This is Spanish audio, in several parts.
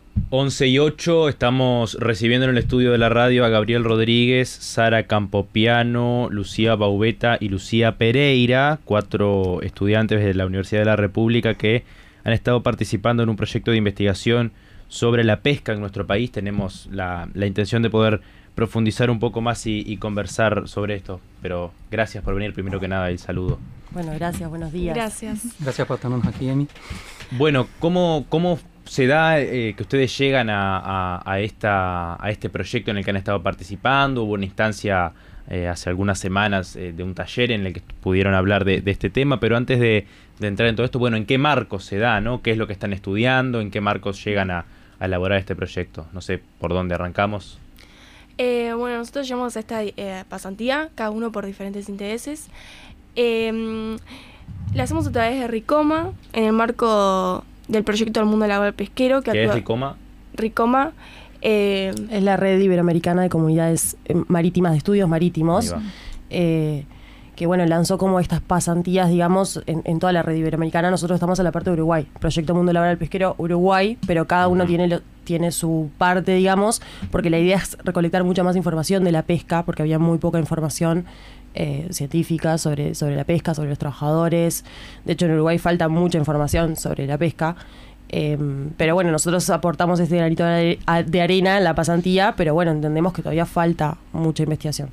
11:08, estamos recibiendo en el estudio de la radio a Gabriel Rodríguez, Sara Campopiano, Lucía Baubeta y Lucía Pereira, 4 estudiantes de la Universidad de la República que han estado participando en un proyecto de investigación sobre la pesca en nuestro país. Tenemos la intención de poder profundizar un poco más y conversar sobre esto, pero gracias por venir primero que nada, el saludo. Bueno, gracias, buenos días. Gracias. Gracias por tenernos aquí, Emi. Bueno, ¿cómo se da que ustedes llegan a este proyecto en el que han estado participando? Hubo una instancia hace algunas semanas de un taller en el que pudieron hablar de este tema, pero antes de entrar en todo esto, bueno, ¿en qué marcos se da, no? ¿Qué es lo que están estudiando? ¿En qué marcos llegan a elaborar este proyecto? No sé por dónde arrancamos. Bueno, nosotros llevamos esta pasantía, cada uno por diferentes intereses. La hacemos a través de RICOMA, en el marco del proyecto del mundo laboral pesquero. ¿Qué es RICOMA? RICOMA es la Red Iberoamericana de Comunidades Marítimas, de Estudios Marítimos, que bueno, lanzó como estas pasantías, digamos, en toda la red iberoamericana. Nosotros estamos en la parte de Uruguay, Proyecto Mundo Laboral Pesquero Uruguay, pero cada uno tiene su parte, digamos, porque la idea es recolectar mucha más información de la pesca, porque había muy poca información científica sobre la pesca, sobre los trabajadores. De hecho, en Uruguay falta mucha información sobre la pesca. Pero bueno, nosotros aportamos este granito de arena en la pasantía, pero bueno, entendemos que todavía falta mucha investigación.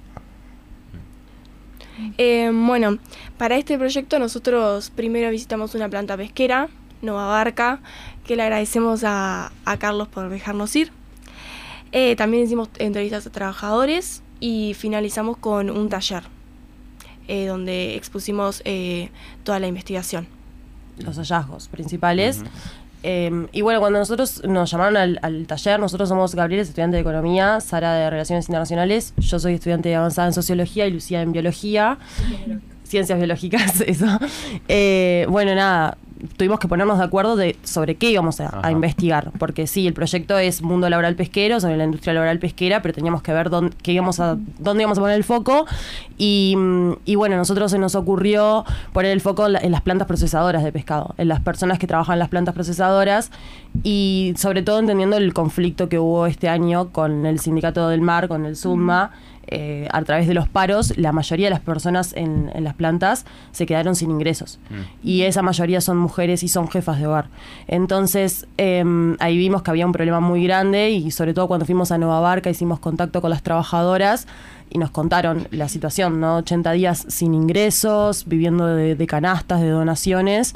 Bueno, para este proyecto nosotros primero visitamos una planta pesquera, Nova Barca, que le agradecemos a Carlos por dejarnos ir. También hicimos entrevistas a trabajadores y finalizamos con un taller donde expusimos toda la investigación. Los hallazgos principales. Y bueno, cuando nosotros nos llamaron al taller, nosotros somos Gabriel, estudiante de Economía, Sara de Relaciones Internacionales, yo soy estudiante avanzada en Sociología y Lucía en Biología. Ciencias biológicas, eso. Bueno, nada, tuvimos que ponernos de acuerdo sobre qué íbamos a investigar, porque sí, el proyecto es mundo laboral pesquero, sobre la industria laboral pesquera, pero teníamos que ver dónde íbamos a poner el foco, y bueno, a nosotros se nos ocurrió poner el foco en las plantas procesadoras de pescado, en las personas que trabajan en las plantas procesadoras, y sobre todo entendiendo el conflicto que hubo este año con el Sindicato del Mar, con el SUDMA. A través de los paros, la mayoría de las personas en las plantas se quedaron sin ingresos. Y esa mayoría son mujeres y son jefas de hogar. Entonces, ahí vimos que había un problema muy grande, y sobre todo cuando fuimos a Nova Barca hicimos contacto con las trabajadoras y nos contaron la situación, ¿no? 80 días sin ingresos, viviendo de canastas, de donaciones.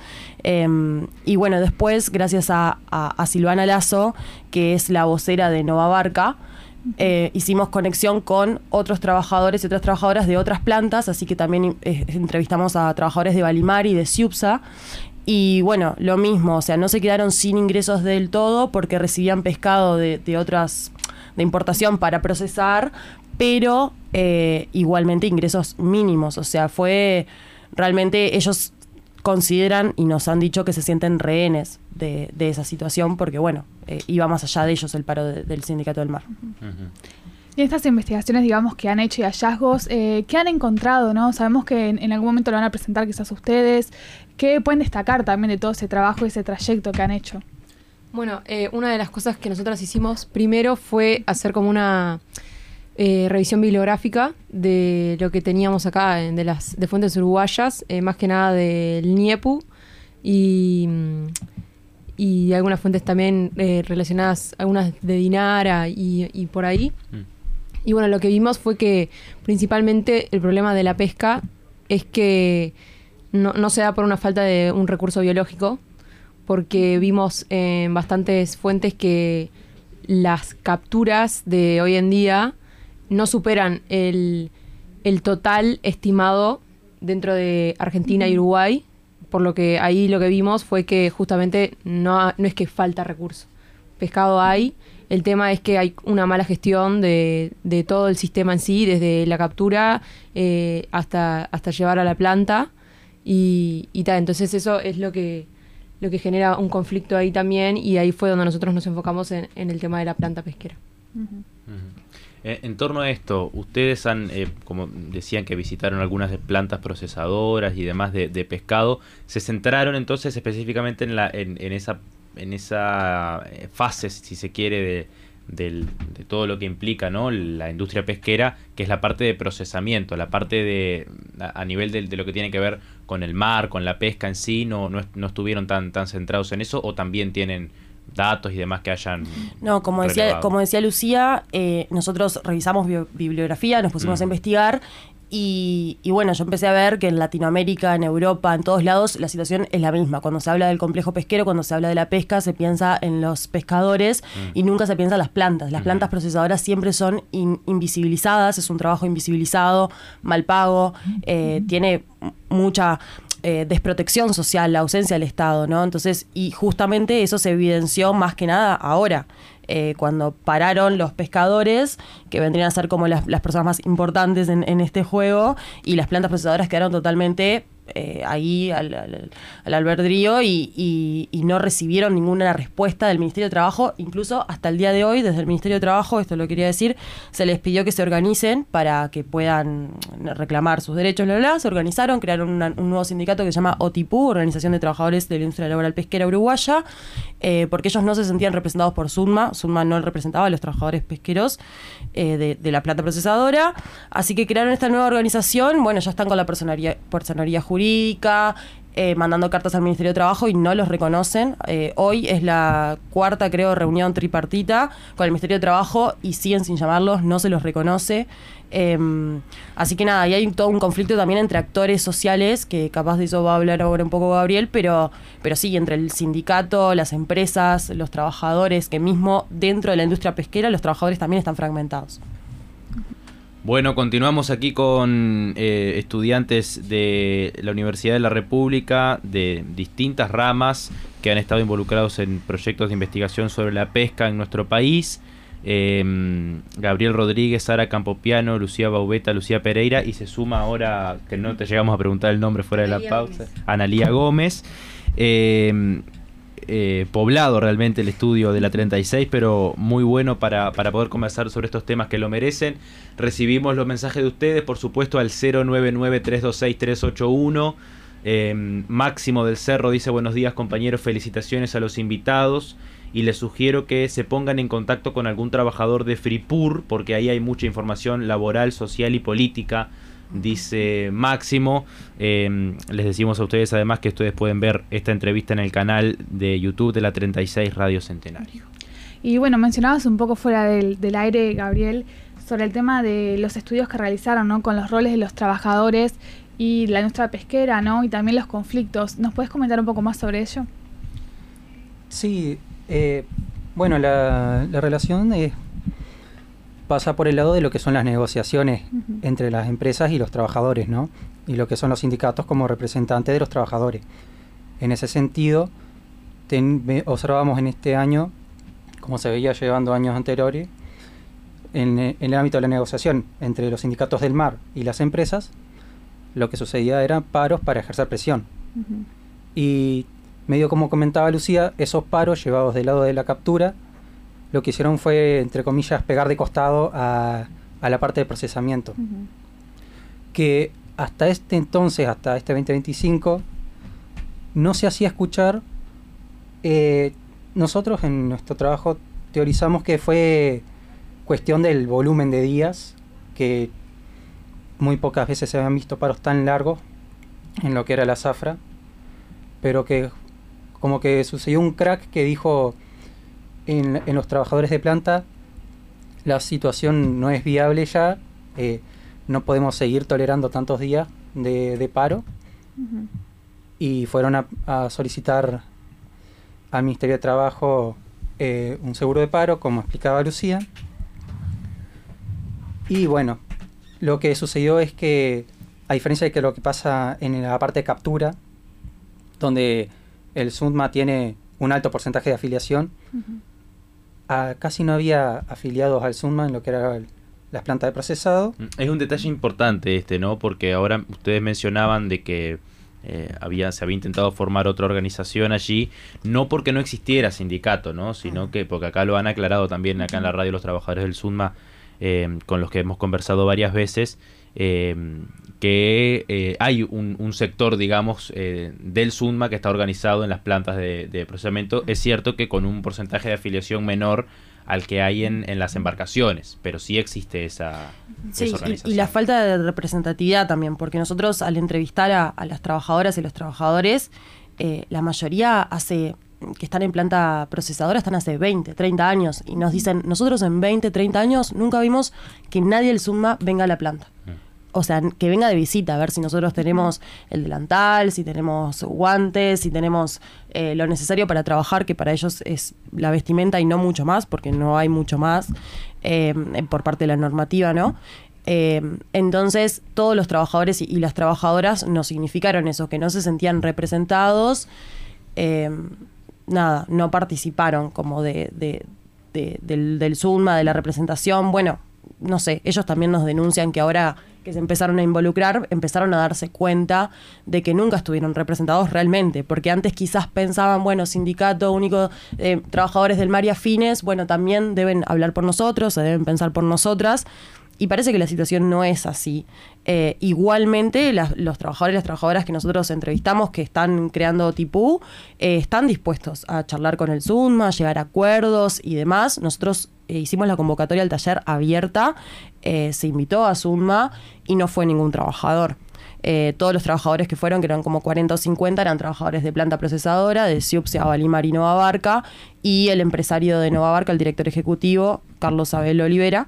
Y bueno, después, gracias a Silvana Lazo, que es la vocera de Nova Barca, hicimos conexión con otros trabajadores y otras trabajadoras de otras plantas, así que también entrevistamos a trabajadores de Valimar y de Ciupsa. Y bueno, lo mismo, o sea, no se quedaron sin ingresos del todo porque recibían pescado de otras, de importación para procesar, pero igualmente ingresos mínimos. O sea, fue realmente, ellos consideran y nos han dicho que se sienten rehenes de esa situación, porque bueno, iba más allá de ellos el paro del Sindicato del Mar. Y estas investigaciones, digamos, que han hecho y hallazgos, ¿qué han encontrado, no? Sabemos que en algún momento lo van a presentar quizás ustedes. ¿Qué pueden destacar también de todo ese trabajo y ese trayecto que han hecho? Bueno, una de las cosas que nosotros hicimos primero fue hacer como una revisión bibliográfica de lo que teníamos acá de fuentes uruguayas, más que nada del NIEPU y algunas fuentes también relacionadas, algunas de Dinara y por ahí. Y bueno, lo que vimos fue que principalmente el problema de la pesca es que no se da por una falta de un recurso biológico, porque vimos en bastantes fuentes que las capturas de hoy en día no superan el total estimado dentro de Argentina y Uruguay, por lo que ahí lo que vimos fue que justamente no es que falta recurso. Pescado hay, el tema es que hay una mala gestión de todo el sistema en sí, desde la captura hasta llevar a la planta y tal. Entonces eso es lo que genera un conflicto ahí también, y ahí fue donde nosotros nos enfocamos en el tema de la planta pesquera. En torno a esto, ustedes han, como decían que visitaron algunas plantas procesadoras y demás de pescado, ¿se centraron entonces específicamente en esa en esa fase, si se quiere, de todo lo que implica, ¿no?, la industria pesquera, que es la parte de procesamiento, la parte a nivel de lo que tiene que ver con el mar, con la pesca en sí, no estuvieron tan centrados en eso, o también tienen datos y demás que hayan No, como decía Lucía, nosotros revisamos bibliografía, nos pusimos a investigar. Y bueno, yo empecé a ver que en Latinoamérica, en Europa, en todos lados, la situación es la misma. Cuando se habla del complejo pesquero, cuando se habla de la pesca, se piensa en los pescadores y nunca se piensa en las plantas. Las plantas procesadoras siempre son invisibilizadas, es un trabajo invisibilizado, mal pago, tiene mucha desprotección social, la ausencia del Estado, ¿no? Entonces, y justamente eso se evidenció más que nada ahora. Cuando pararon los pescadores, que vendrían a ser como las personas más importantes en este juego, y las plantas procesadoras quedaron totalmente ahí al albedrío y no recibieron ninguna respuesta del Ministerio de Trabajo. Incluso hasta el día de hoy, desde el Ministerio de Trabajo, esto lo quería decir, se les pidió que se organicen para que puedan reclamar sus derechos, se organizaron, crearon un nuevo sindicato que se llama OTIPU, Organización de Trabajadores de la Industria Laboral Pesquera Uruguaya, porque ellos no se sentían representados por SUNMA no representaba a los trabajadores pesqueros de la planta procesadora, así que crearon esta nueva organización. Bueno, ya están con la personería jurídica, mandando cartas al Ministerio de Trabajo y no los reconocen. Hoy es la cuarta, creo, reunión tripartita con el Ministerio de Trabajo y siguen sin llamarlos, no se los reconoce. Así que nada, y hay todo un conflicto también entre actores sociales, que capaz de eso va a hablar ahora un poco Gabriel, pero sí, entre el sindicato, las empresas, los trabajadores, que mismo dentro de la industria pesquera los trabajadores también están fragmentados. Bueno, continuamos aquí con estudiantes de la Universidad de la República de distintas ramas que han estado involucrados en proyectos de investigación sobre la pesca en nuestro país. Gabriel Rodríguez, Sara Campopiano, Lucía Baubeta, Lucía Pereira, y se suma ahora, que no te llegamos a preguntar el nombre fuera de la pausa, Analía Gómez. Poblado realmente el estudio de la 36, pero muy bueno para poder conversar sobre estos temas que lo merecen. Recibimos los mensajes de ustedes, por supuesto, al 099-326-381. Máximo del Cerro dice: buenos días, compañeros, felicitaciones a los invitados, y les sugiero que se pongan en contacto con algún trabajador de Fripur, porque ahí hay mucha información laboral, social y política, dice Máximo. Les decimos a ustedes además que ustedes pueden ver esta entrevista en el canal de YouTube de la 36 Radio Centenario. Y bueno, mencionabas un poco fuera del aire, Gabriel, sobre el tema de los estudios que realizaron, ¿no?, con los roles de los trabajadores y la industria pesquera, ¿no?, y también los conflictos. ¿Nos puedes comentar un poco más sobre ello? Sí, bueno, la relación pasa por el lado de lo que son las negociaciones entre las empresas y los trabajadores, ¿no?, y lo que son los sindicatos como representantes de los trabajadores. En ese sentido, observamos en este año, como se veía llevando años anteriores, en el ámbito de la negociación entre los sindicatos del mar y las empresas, lo que sucedía eran paros para ejercer presión. Y medio como comentaba Lucía, esos paros llevados del lado de la captura, lo que hicieron fue, entre comillas, pegar de costado a la parte de procesamiento. Que hasta este entonces, hasta este 2025, no se hacía escuchar. Nosotros en nuestro trabajo teorizamos que fue cuestión del volumen de días, que muy pocas veces se habían visto paros tan largos en lo que era la zafra, pero que como que sucedió un crack que dijo en los trabajadores de planta: la situación no es viable ya, no podemos seguir tolerando tantos días de paro. Y fueron a solicitar al Ministerio de Trabajo un seguro de paro, como explicaba Lucía. Y bueno, lo que sucedió es que, a diferencia de que lo que pasa en la parte de captura, donde el SUNMA tiene un alto porcentaje de afiliación, casi no había afiliados al SUNMA en lo que era las plantas de procesado. Es un detalle importante ¿no? Porque ahora ustedes mencionaban de que se había intentado formar otra organización allí, no porque no existiera sindicato, ¿no?, sino que, porque acá lo han aclarado también acá en la radio los trabajadores del SUNMA, con los que hemos conversado varias veces, que hay un sector, digamos, del SUNMA que está organizado en las plantas de procesamiento. Es cierto que con un porcentaje de afiliación menor al que hay en las embarcaciones, pero sí existe esa organización. Y la falta de representatividad también, porque nosotros al entrevistar a las trabajadoras y los trabajadores, la mayoría que están en planta procesadora están hace 20, 30 años y nos dicen, nosotros en 20, 30 años nunca vimos que nadie del SUNMA venga a la planta. O sea, que venga de visita, a ver si nosotros tenemos el delantal, si tenemos guantes, si tenemos lo necesario para trabajar, que para ellos es la vestimenta y no mucho más, porque no hay mucho más por parte de la normativa, ¿no? Entonces, todos los trabajadores y las trabajadoras nos significaron eso, que no se sentían representados, no participaron como del SUNMA, de la representación. Bueno, no sé, ellos también nos denuncian que ahora que se empezaron a involucrar, empezaron a darse cuenta de que nunca estuvieron representados realmente, porque antes quizás pensaban, bueno, sindicato único de trabajadores del mar y afines, bueno, también deben hablar por nosotros, se deben pensar por nosotras, y parece que la situación no es así. Igualmente, los trabajadores y las trabajadoras que nosotros entrevistamos, que están creando TIPU, están dispuestos a charlar con el SUNMA, a llegar a acuerdos y demás. Nosotros hicimos la convocatoria al taller abierta, se invitó a SUNMA y no fue ningún trabajador. Todos los trabajadores que fueron, que eran como 40 o 50, eran trabajadores de planta procesadora, de Siupsia, Valimar y Nova Barca, y el empresario de Nova Barca, el director ejecutivo, Carlos Abel Olivera,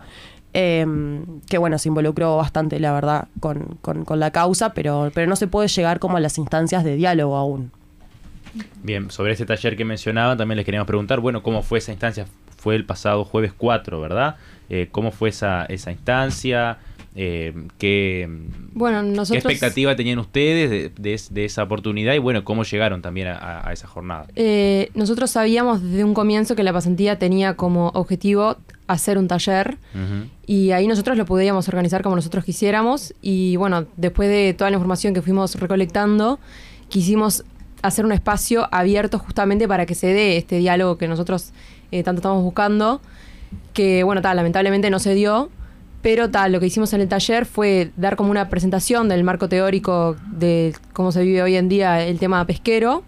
que bueno, se involucró bastante, la verdad, con la causa, pero no se puede llegar como a las instancias de diálogo aún. Bien, sobre este taller que mencionaban, también les queríamos preguntar, bueno, ¿cómo fue esa instancia? Fue el pasado jueves 4, ¿verdad? ¿Cómo fue esa instancia? ¿Qué expectativa tenían ustedes de esa oportunidad? Y bueno, ¿cómo llegaron también a esa jornada? Nosotros sabíamos desde un comienzo que la pasantía tenía como objetivo hacer un taller, y ahí nosotros lo podíamos organizar como nosotros quisiéramos, y bueno, después de toda la información que fuimos recolectando, quisimos hacer un espacio abierto justamente para que se dé este diálogo que nosotros tanto estamos buscando, que bueno, lamentablemente no se dio, pero lo que hicimos en el taller fue dar como una presentación del marco teórico de cómo se vive hoy en día el tema pesquero,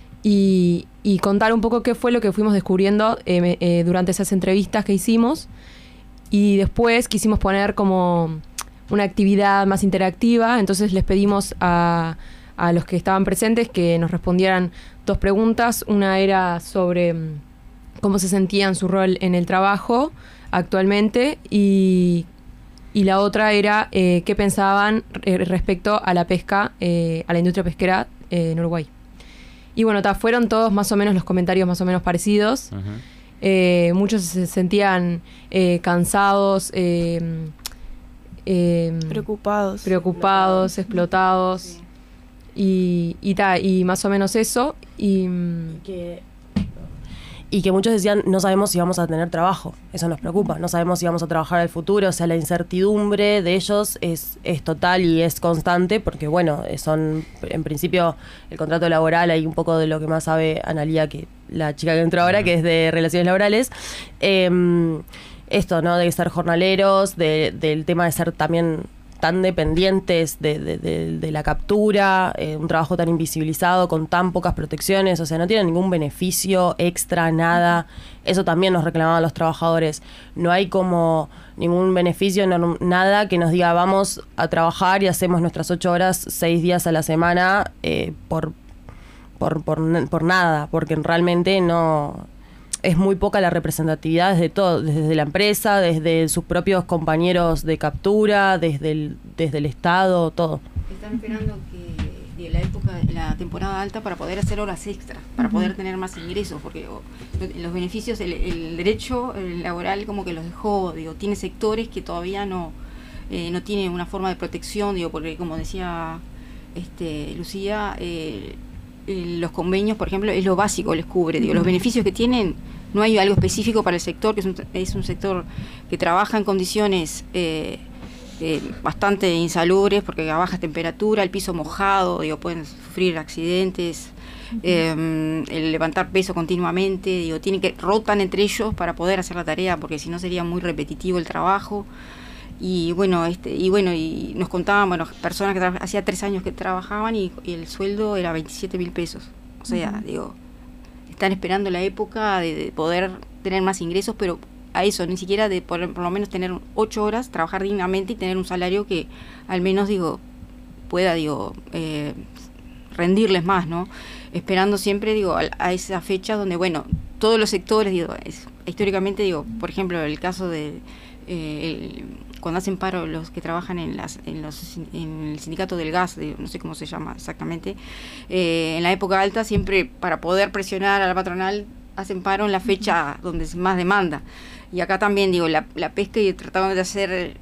y contar un poco qué fue lo que fuimos descubriendo durante esas entrevistas que hicimos. Y después quisimos poner como una actividad más interactiva, entonces les pedimos a los que estaban presentes que nos respondieran 2 preguntas. Una era sobre cómo se sentían su rol en el trabajo actualmente, y la otra era qué pensaban respecto a la pesca, a la industria pesquera en Uruguay. Y bueno, fueron todos más o menos los comentarios más o menos parecidos. Muchos se sentían cansados, preocupados, explotados, y más o menos eso. Y que muchos decían, no sabemos si vamos a tener trabajo, eso nos preocupa, no sabemos si vamos a trabajar al futuro, o sea, la incertidumbre de ellos es total y es constante, porque bueno, son, en principio, el contrato laboral, hay un poco de lo que más sabe Analía, que la chica que entró ahora, que es de relaciones laborales, esto, ¿no?, de ser jornaleros, del tema de ser también tan dependientes de la captura, un trabajo tan invisibilizado, con tan pocas protecciones, o sea, no tienen ningún beneficio extra, nada. Eso también nos reclamaban los trabajadores. No hay como ningún beneficio, nada que nos diga vamos a trabajar y hacemos nuestras 8 horas 6 días a la semana por nada, porque realmente no... Es muy poca la representatividad desde todo, desde la empresa, desde sus propios compañeros de captura, desde el Estado, todo. Están esperando que la temporada alta para poder hacer horas extras, para poder tener más ingresos, porque los beneficios, el derecho laboral como que los dejó, tiene sectores que todavía no tienen una forma de protección, porque como decía Lucía, los convenios, por ejemplo, es lo básico, les cubre, los beneficios que tienen, no hay algo específico para el sector, que es un sector que trabaja en condiciones bastante insalubres, porque a baja temperatura, el piso mojado, pueden sufrir accidentes, el levantar peso continuamente, rotan entre ellos para poder hacer la tarea, porque si no sería muy repetitivo el trabajo. y bueno, y nos contaban, bueno, personas que hacía 3 años que trabajaban y el sueldo era 27.000 pesos. O sea, digo, están esperando la época de poder tener más ingresos, pero a eso, ni siquiera de por lo menos tener 8 horas, trabajar dignamente y tener un salario que al menos, digo, pueda, digo, rendirles más, ¿no? Esperando siempre, digo, a esa fecha donde, bueno, todos los sectores, digo, históricamente, digo, por ejemplo, el caso de cuando hacen paro los que trabajan en el sindicato del gas, no sé cómo se llama exactamente, en la época alta siempre para poder presionar a la patronal hacen paro en la fecha donde es más demanda. Y acá también, digo, la pesca y tratando de hacer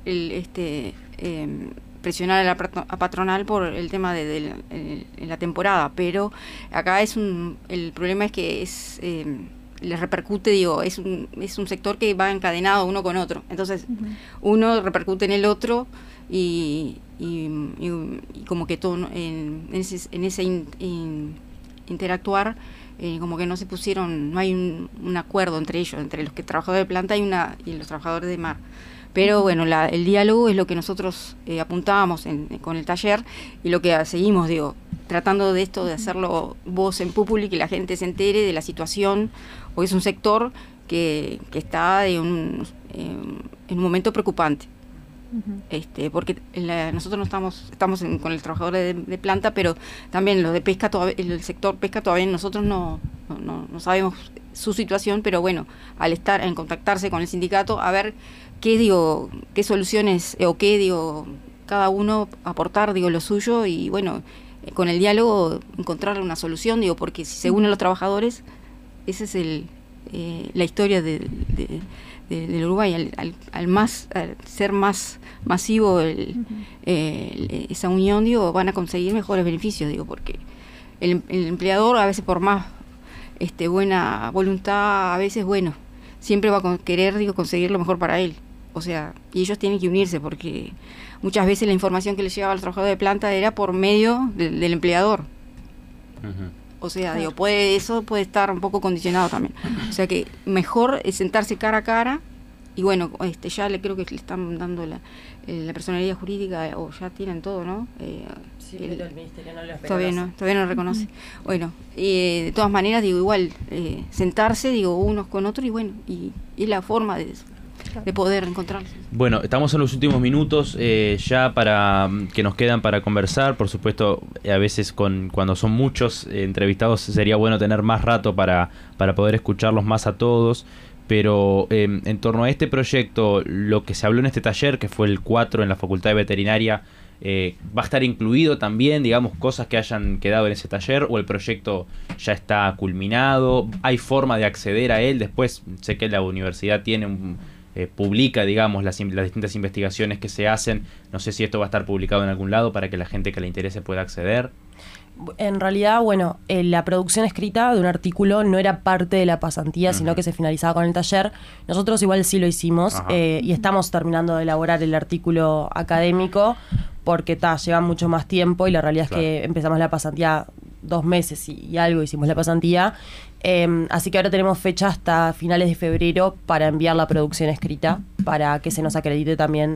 presionar a la patronal por el tema de la temporada, pero acá el problema es que les repercute, digo, es un sector que va encadenado uno con otro, entonces uno repercute en el otro y como que todo en ese interactuar, como que no se pusieron, no hay un acuerdo entre ellos, entre los trabajadores de planta y los trabajadores de mar. Pero bueno, el diálogo es lo que nosotros apuntábamos con el taller y lo que seguimos, digo, tratando de esto, de hacerlo voz en público y que la gente se entere de la situación, porque es un sector que está en un momento preocupante. Porque nosotros no estamos con el trabajador de planta, pero también los de pesca, el sector pesca todavía nosotros no sabemos su situación, pero bueno, al en contactarse con el sindicato, a ver qué soluciones o qué, cada uno aportar, lo suyo y bueno, con el diálogo encontrar una solución, porque si se unen los trabajadores, esa es la historia del Uruguay, al ser más masivo esa unión, van a conseguir mejores beneficios, porque el empleador a veces por más buena voluntad, a veces siempre va a querer conseguir lo mejor para él, o sea, y ellos tienen que unirse porque muchas veces la información que les llegaba al trabajador de planta era por medio del empleador. O sea, eso puede estar un poco condicionado también. O sea que mejor es sentarse cara a cara y bueno, ya creo que le están dando la personalidad jurídica o ya tienen todo, ¿no? Sí, pero el ministerio no lo todavía no reconoce. Bueno, de todas maneras, igual, sentarse, unos con otros y bueno, y la forma de poder encontrarse. Bueno, estamos en los últimos minutos ya que nos quedan para conversar. Por supuesto, a veces cuando son muchos entrevistados sería bueno tener más rato para poder escucharlos más a todos. Pero en torno a este proyecto, lo que se habló en este taller, que fue el 4 en la Facultad de Veterinaria, ¿va a estar incluido también, digamos, cosas que hayan quedado en ese taller o el proyecto ya está culminado? ¿Hay forma de acceder a él? Después sé que la universidad publica, digamos, las distintas investigaciones que se hacen. No sé si esto va a estar publicado en algún lado para que la gente que le interese pueda acceder. En realidad, la producción escrita de un artículo no era parte de la pasantía, sino que se finalizaba con el taller. Nosotros igual sí lo hicimos y estamos terminando de elaborar el artículo académico porque lleva mucho más tiempo y la realidad es que empezamos la pasantía 2 meses y algo hicimos la pasantía. Así que ahora tenemos fecha hasta finales de febrero para enviar la producción escrita, para que se nos acredite también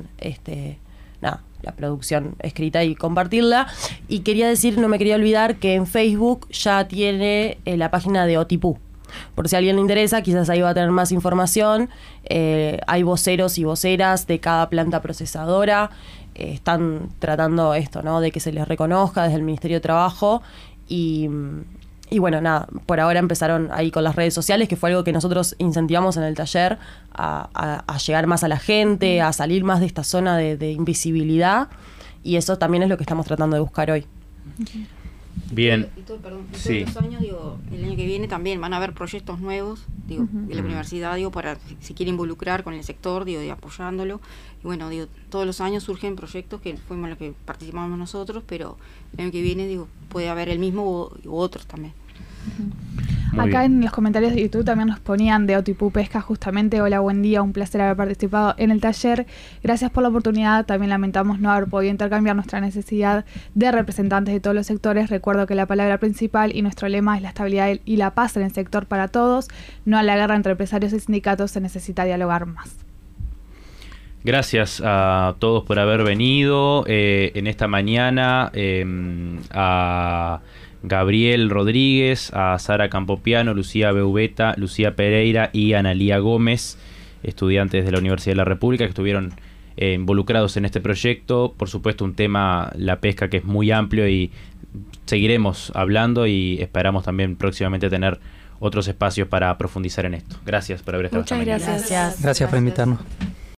la producción escrita y compartirla. Y quería decir, no me quería olvidar, que en Facebook ya tiene la página de Otipú. Por si a alguien le interesa, quizás ahí va a tener más información. Hay voceros y voceras de cada planta procesadora. Están tratando esto, ¿no? De que se les reconozca desde el Ministerio de Trabajo. Y bueno, por ahora empezaron ahí con las redes sociales, que fue algo que nosotros incentivamos en el taller, a llegar más a la gente, a salir más de esta zona de invisibilidad, y eso también es lo que estamos tratando de buscar hoy. Bien. Todos los años, el año que viene también van a haber proyectos nuevos, de la universidad, para si quiere involucrar con el sector, de apoyándolo. Y bueno, todos los años surgen proyectos que fuimos los que participamos nosotros, pero el año que viene, puede haber el mismo u otros también. Acá en los comentarios de YouTube también nos ponían de Otipú Pesca justamente: hola, buen día, un placer haber participado en el taller, gracias por la oportunidad, también lamentamos no haber podido intercambiar nuestra necesidad de representantes de todos los sectores. Recuerdo que la palabra principal y nuestro lema es la estabilidad y la paz en el sector para todos, no a la guerra entre empresarios y sindicatos, se necesita dialogar más. Gracias a todos por haber venido en esta mañana, a Gabriel Rodríguez, a Sara Campopiano, Lucía Beubeta, Lucía Pereira y Analía Gómez, estudiantes de la Universidad de la República que estuvieron involucrados en este proyecto. Por supuesto, un tema, la pesca, que es muy amplio y seguiremos hablando y esperamos también próximamente tener otros espacios para profundizar en esto. Gracias por haber estado esta mañana. Muchas gracias. Gracias por invitarnos.